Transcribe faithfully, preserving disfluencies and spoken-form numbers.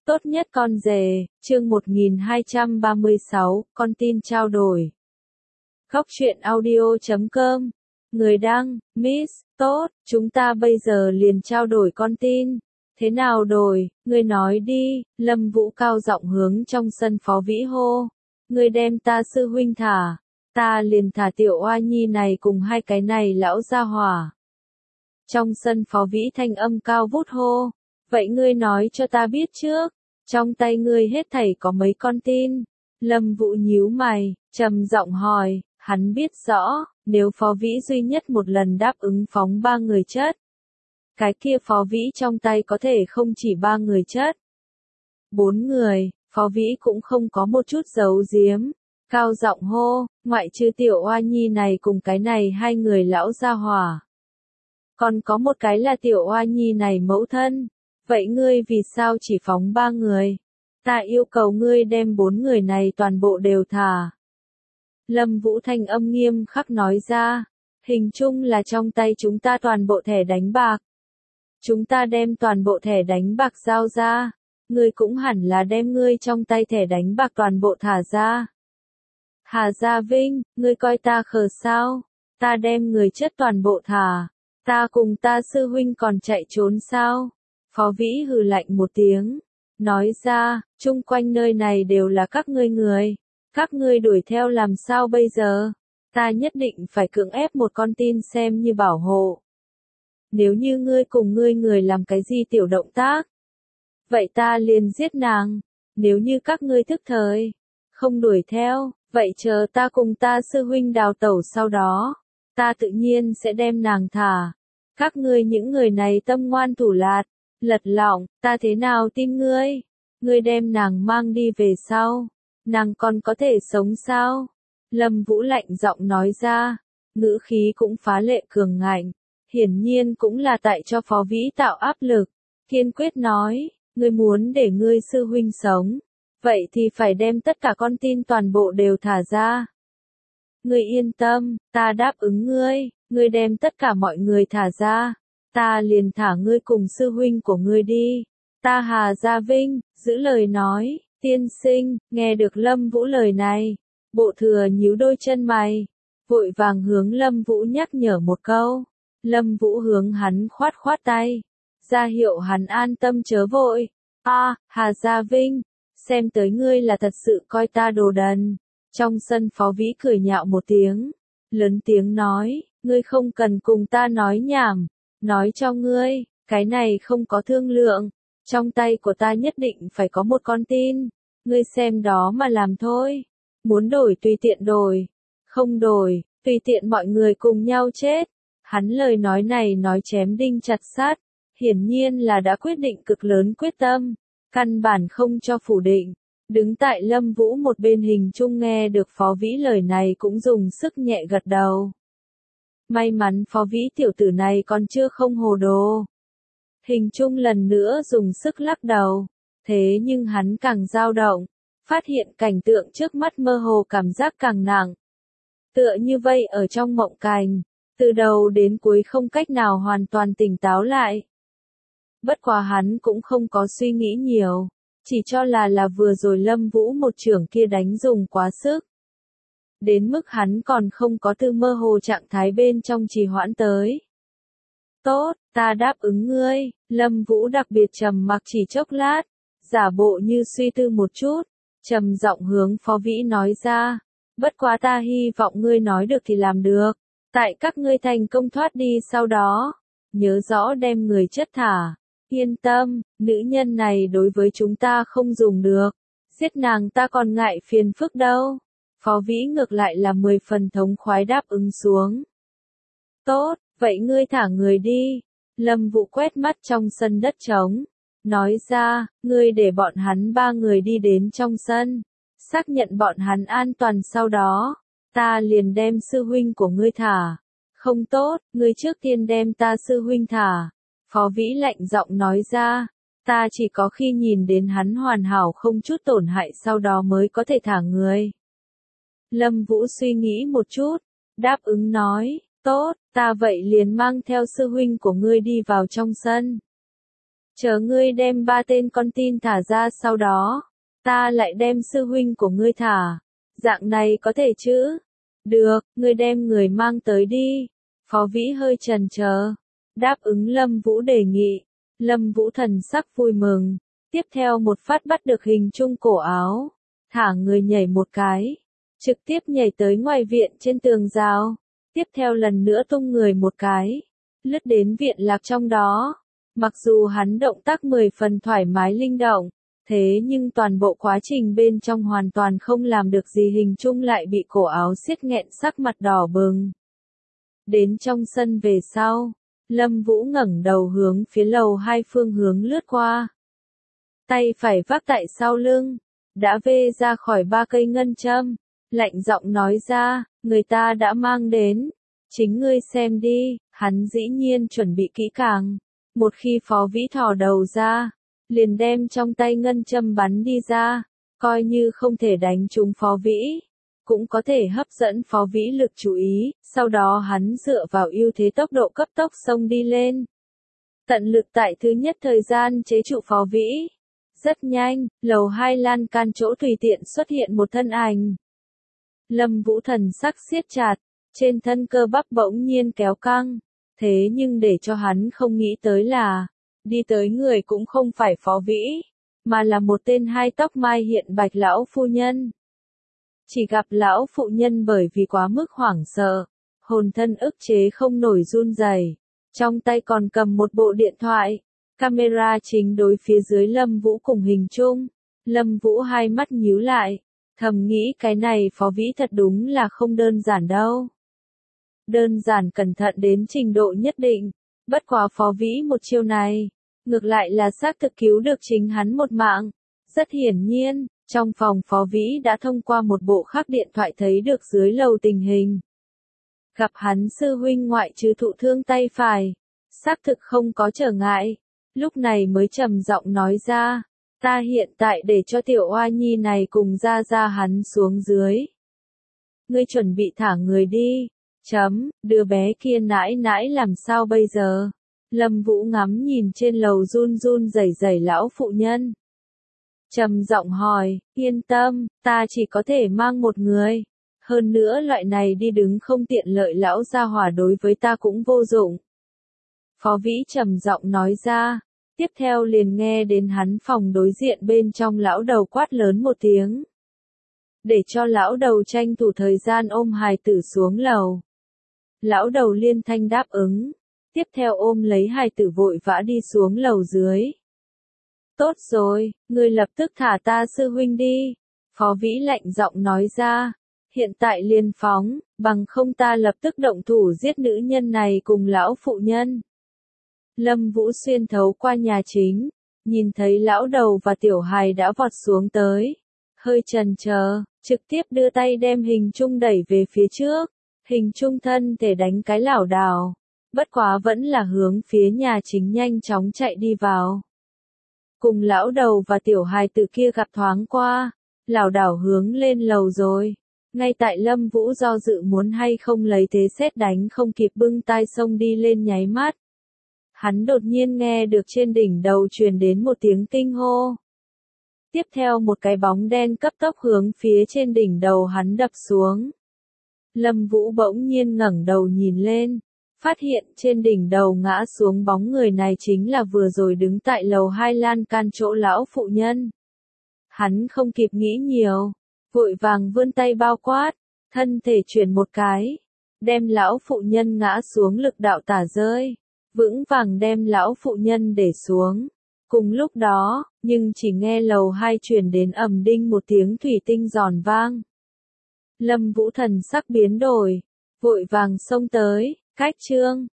Tốt nhất con rể, chương một nghìn hai trăm ba mươi sáu, con tin trao đổi. Góc truyện audio chấm com. Người đăng, Miss, tốt, chúng ta bây giờ liền trao đổi con tin. Thế nào đổi, ngươi nói đi, Lâm Vũ cao giọng hướng trong sân Phó Vĩ hô. Ngươi đem ta sư huynh thả, ta liền thả tiểu oa nhi này cùng hai cái này lão gia hỏa. Trong sân Phó Vĩ thanh âm cao vút hô. Vậy ngươi nói cho ta biết trước, trong tay ngươi hết thảy có mấy con tin? Lâm Vũ nhíu mày, trầm giọng hỏi, hắn biết rõ, nếu Phó Vĩ duy nhất một lần đáp ứng phóng ba người chất. Cái kia Phó Vĩ trong tay có thể không chỉ ba người chất. Bốn người, Phó Vĩ cũng không có một chút giấu giếm. Cao giọng hô, ngoại trừ tiểu oa nhi này cùng cái này hai người lão gia hỏa. Còn có một cái là tiểu oa nhi này mẫu thân. Vậy ngươi vì sao chỉ phóng ba người? Ta yêu cầu ngươi đem bốn người này toàn bộ đều thả. Lâm Vũ thanh âm nghiêm khắc nói ra. Hình chung là trong tay chúng ta toàn bộ thẻ đánh bạc. Chúng ta đem toàn bộ thẻ đánh bạc giao ra. Ngươi cũng hẳn là đem ngươi trong tay thẻ đánh bạc toàn bộ thả ra. Hà Gia Vinh, ngươi coi ta khờ sao? Ta đem người chất toàn bộ thả. Ta cùng ta sư huynh còn chạy trốn sao? Phó Vĩ hừ lạnh một tiếng, nói ra, chung quanh nơi này đều là các ngươi người, các ngươi đuổi theo làm sao bây giờ? Ta nhất định phải cưỡng ép một con tin xem như bảo hộ. Nếu như ngươi cùng ngươi người làm cái gì tiểu động tác, vậy ta liền giết nàng. Nếu như các ngươi thức thời, không đuổi theo, vậy chờ ta cùng ta sư huynh đào tẩu sau đó, ta tự nhiên sẽ đem nàng thả. Các ngươi những người này tâm ngoan thủ lạt. Lật lọng, ta thế nào tin ngươi? Ngươi đem nàng mang đi về sau, nàng còn có thể sống sao? Lâm Vũ lạnh giọng nói ra, ngữ khí cũng phá lệ cường ngạnh, hiển nhiên cũng là tại cho Phó Vĩ tạo áp lực, kiên quyết nói, ngươi muốn để ngươi sư huynh sống, vậy thì phải đem tất cả con tin toàn bộ đều thả ra. Ngươi yên tâm, ta đáp ứng ngươi, ngươi đem tất cả mọi người thả ra. Ta liền thả ngươi cùng sư huynh của ngươi đi. Ta Hà Gia Vinh, giữ lời nói, tiên sinh, nghe được Lâm Vũ lời này. Bộ thừa nhíu đôi chân mày, vội vàng hướng Lâm Vũ nhắc nhở một câu. Lâm Vũ hướng hắn khoát khoát tay, ra hiệu hắn an tâm chớ vội. A, à, Hà Gia Vinh, xem tới ngươi là thật sự coi ta đồ đần. Trong sân Phó Vĩ cười nhạo một tiếng, lớn tiếng nói, ngươi không cần cùng ta nói nhảm. Nói cho ngươi, cái này không có thương lượng, trong tay của ta nhất định phải có một con tin, ngươi xem đó mà làm thôi, muốn đổi tùy tiện đổi, không đổi, tùy tiện mọi người cùng nhau chết. Hắn lời nói này nói chém đinh chặt sắt, hiển nhiên là đã quyết định cực lớn quyết tâm, căn bản không cho phủ định. Đứng tại Lâm Vũ một bên hình chung nghe được Phó Vĩ lời này cũng dùng sức nhẹ gật đầu. May mắn Phó Vĩ tiểu tử này còn chưa không hồ đồ. Hình chung lần nữa dùng sức lắc đầu. Thế nhưng hắn càng dao động, phát hiện cảnh tượng trước mắt mơ hồ cảm giác càng nặng. Tựa như vây ở trong mộng cành, từ đầu đến cuối không cách nào hoàn toàn tỉnh táo lại. Bất quá hắn cũng không có suy nghĩ nhiều, chỉ cho là là vừa rồi Lâm Vũ một chưởng kia đánh dùng quá sức. Đến mức hắn còn không có từ mơ hồ trạng thái bên trong trì hoãn tới. Tốt, ta đáp ứng ngươi. Lâm Vũ đặc biệt trầm mặc chỉ chốc lát, giả bộ như suy tư một chút, trầm giọng hướng Phó Vĩ nói ra, bất quá ta hy vọng ngươi nói được thì làm được, tại các ngươi thành công thoát đi sau đó, nhớ rõ đem người chất thả, yên tâm, nữ nhân này đối với chúng ta không dùng được, giết nàng ta còn ngại phiền phức đâu. Phó Vĩ ngược lại là mười phần thống khoái đáp ứng xuống. Tốt, vậy ngươi thả người đi. Lâm Vũ quét mắt trong sân đất trống, nói ra, ngươi để bọn hắn ba người đi đến trong sân, xác nhận bọn hắn an toàn sau đó, ta liền đem sư huynh của ngươi thả. Không tốt, ngươi trước tiên đem ta sư huynh thả. Phó Vĩ lạnh giọng nói ra, ta chỉ có khi nhìn đến hắn hoàn hảo không chút tổn hại sau đó mới có thể thả người. Lâm Vũ suy nghĩ một chút, đáp ứng nói, tốt, ta vậy liền mang theo sư huynh của ngươi đi vào trong sân. Chờ ngươi đem ba tên con tin thả ra sau đó, ta lại đem sư huynh của ngươi thả. Dạng này có thể chứ? Được, ngươi đem người mang tới đi. Phó Vĩ hơi chần chờ, đáp ứng Lâm Vũ đề nghị. Lâm Vũ thần sắc vui mừng, tiếp theo một phát bắt được hình trung cổ áo, thả người nhảy một cái, trực tiếp nhảy tới ngoài viện trên tường rào, tiếp theo lần nữa tung người một cái, lướt đến viện lạc trong đó. Mặc dù hắn động tác mười phần thoải mái linh động, thế nhưng toàn bộ quá trình bên trong hoàn toàn không làm được gì, hình trung lại bị cổ áo siết nghẹn, sắc mặt đỏ bừng. Đến trong sân về sau, Lâm Vũ ngẩng đầu hướng phía lầu hai phương hướng lướt qua. Tay phải vác tại sau lưng, đã vê ra khỏi ba cây ngân châm, lạnh giọng nói ra, người ta đã mang đến, chính ngươi xem đi. Hắn dĩ nhiên chuẩn bị kỹ càng, một khi Phó Vĩ thò đầu ra, liền đem trong tay ngân châm bắn đi ra, coi như không thể đánh trúng Phó Vĩ, cũng có thể hấp dẫn Phó Vĩ lực chú ý, sau đó hắn dựa vào ưu thế tốc độ cấp tốc xông đi lên. Tận lực tại thứ nhất thời gian chế trụ Phó Vĩ. Rất nhanh, lầu hai lan can chỗ tùy tiện xuất hiện một thân ảnh. Lâm Vũ thần sắc siết chặt, trên thân cơ bắp bỗng nhiên kéo căng, thế nhưng để cho hắn không nghĩ tới là, đi tới người cũng không phải Phó Vĩ, mà là một tên hai tóc mai hiện bạch lão phu nhân. Chỉ gặp lão phụ nhân bởi vì quá mức hoảng sợ, hồn thân ức chế không nổi run rẩy, trong tay còn cầm một bộ điện thoại, camera chính đối phía dưới Lâm Vũ cùng hình trung. Lâm Vũ hai mắt nhíu lại, thầm nghĩ cái này Phó Vĩ thật đúng là không đơn giản đâu. Đơn giản cẩn thận đến trình độ nhất định, bất quá Phó Vĩ một chiêu này, ngược lại là xác thực cứu được chính hắn một mạng. Rất hiển nhiên, trong phòng Phó Vĩ đã thông qua một bộ khác điện thoại thấy được dưới lầu tình hình. Gặp hắn sư huynh ngoại trừ thụ thương tay phải, xác thực không có trở ngại, lúc này mới trầm giọng nói ra, ta hiện tại để cho tiểu oa nhi này cùng ra ra hắn xuống dưới. Ngươi chuẩn bị thả người đi, chấm, đứa bé kia nãi nãi làm sao bây giờ? Lâm Vũ ngắm nhìn trên lầu run run rẩy rẩy lão phụ nhân. Trầm giọng hỏi, yên tâm, ta chỉ có thể mang một người. Hơn nữa loại này đi đứng không tiện lợi lão gia hỏa đối với ta cũng vô dụng. Phó Vĩ trầm giọng nói ra, tiếp theo liền nghe đến hắn phòng đối diện bên trong lão đầu quát lớn một tiếng. Để cho lão đầu tranh thủ thời gian ôm hài tử xuống lầu. Lão đầu liên thanh đáp ứng, tiếp theo ôm lấy hài tử vội vã đi xuống lầu dưới. Tốt rồi, ngươi lập tức thả ta sư huynh đi. Phó Vĩ lạnh giọng nói ra, hiện tại liền phóng, bằng không ta lập tức động thủ giết nữ nhân này cùng lão phụ nhân. Lâm Vũ xuyên thấu qua nhà chính, nhìn thấy lão đầu và tiểu hài đã vọt xuống tới. Hơi chần chờ, trực tiếp đưa tay đem hình trung đẩy về phía trước. Hình trung thân thể đánh cái lảo đảo, bất quá vẫn là hướng phía nhà chính nhanh chóng chạy đi vào. Cùng lão đầu và tiểu hài tử kia gặp thoáng qua, lảo đảo hướng lên lầu rồi. Ngay tại Lâm Vũ do dự muốn hay không lấy thế sét đánh không kịp bưng tai xông đi lên nháy mắt. Hắn đột nhiên nghe được trên đỉnh đầu truyền đến một tiếng kinh hô. Tiếp theo một cái bóng đen cấp tốc hướng phía trên đỉnh đầu hắn đập xuống. Lâm Vũ bỗng nhiên ngẩng đầu nhìn lên, phát hiện trên đỉnh đầu ngã xuống bóng người này chính là vừa rồi đứng tại lầu hai lan can chỗ lão phụ nhân. Hắn không kịp nghĩ nhiều, vội vàng vươn tay bao quát, thân thể chuyển một cái, đem lão phụ nhân ngã xuống lực đạo tả rơi, vững vàng đem lão phụ nhân để xuống. Cùng lúc đó, nhưng chỉ nghe lầu hai truyền đến ầm đinh một tiếng thủy tinh giòn vang. Lâm Vũ thần sắc biến đổi, vội vàng xông tới, cách chương.